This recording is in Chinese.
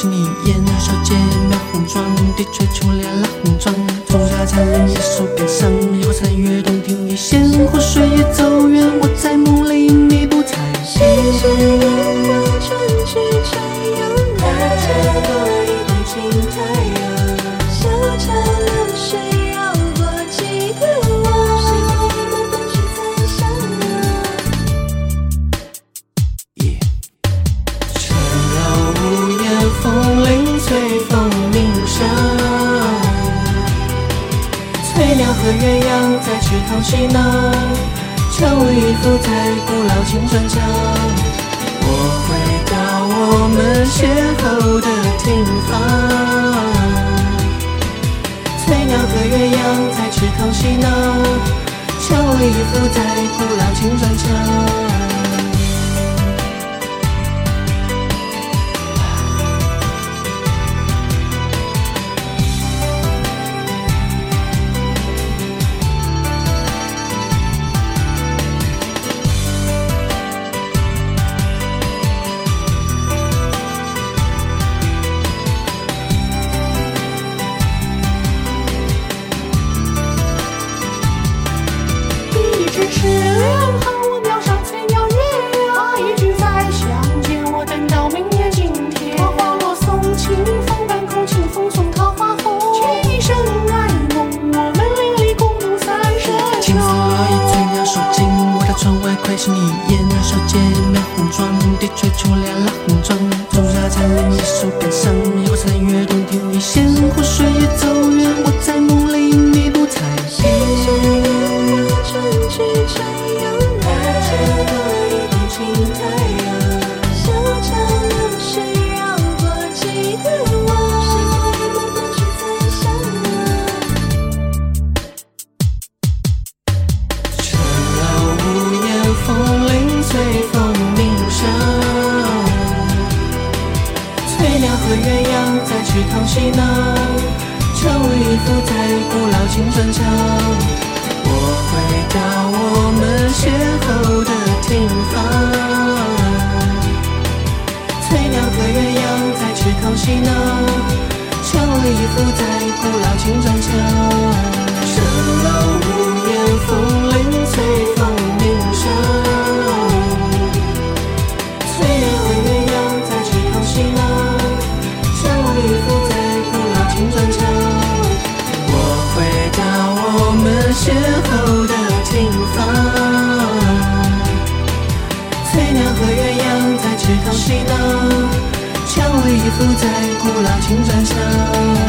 你眼手间描红妆，的确出了老红妆。风沙残忍，野树边上，夜过残月，洞庭一线，湖水也走远，我在梦里，你不在。 谁说人我春去常有那这多一段情太阳，小桥流水绕过几个弯，谁会不断去猜想缠绕屋檐，风铃催风鸣响，翠鸟和鸳鸯在池塘嬉闹，秋雨浮在古老青砖墙。我回到我们邂逅的亭房，翠鸟和鸳鸯在池塘嬉闹，秋雨浮在古老青砖墙。 是两行我描上翠鸟月牙，一句再相见，我等到明年今天。我花落送清风，半空清风送桃花红。却一生爱梦，我们邻里共度30秋。 青丝落叶，翠鸟数尽，我到窗外窥视你眼手间描红妆，的确出了老红妆。风沙残忍，野树边上，夜过残月，洞庭一线，湖水也走远，我在梦里，你不在。 春去常有那这多一段情太阳，小桥流水绕过几个弯，谁会不断去猜想缠绕屋檐，风铃催风鸣响，翠鸟和鸳鸯在池塘嬉闹，秋雨浮在古老青砖墙。我回到我们邂逅的亭房，翠鸟和鸳鸯在池塘嬉闹，秋雨浮在古老青砖墙。蜃楼屋檐，风铃催风鸣响，翠鸟和鸳鸯在池塘嬉闹，秋雨浮在古老青砖墙。我回到我们邂逅的亭房，翠鸟和鸳鸯在池塘嬉闹，秋雨浮在古老青砖墙。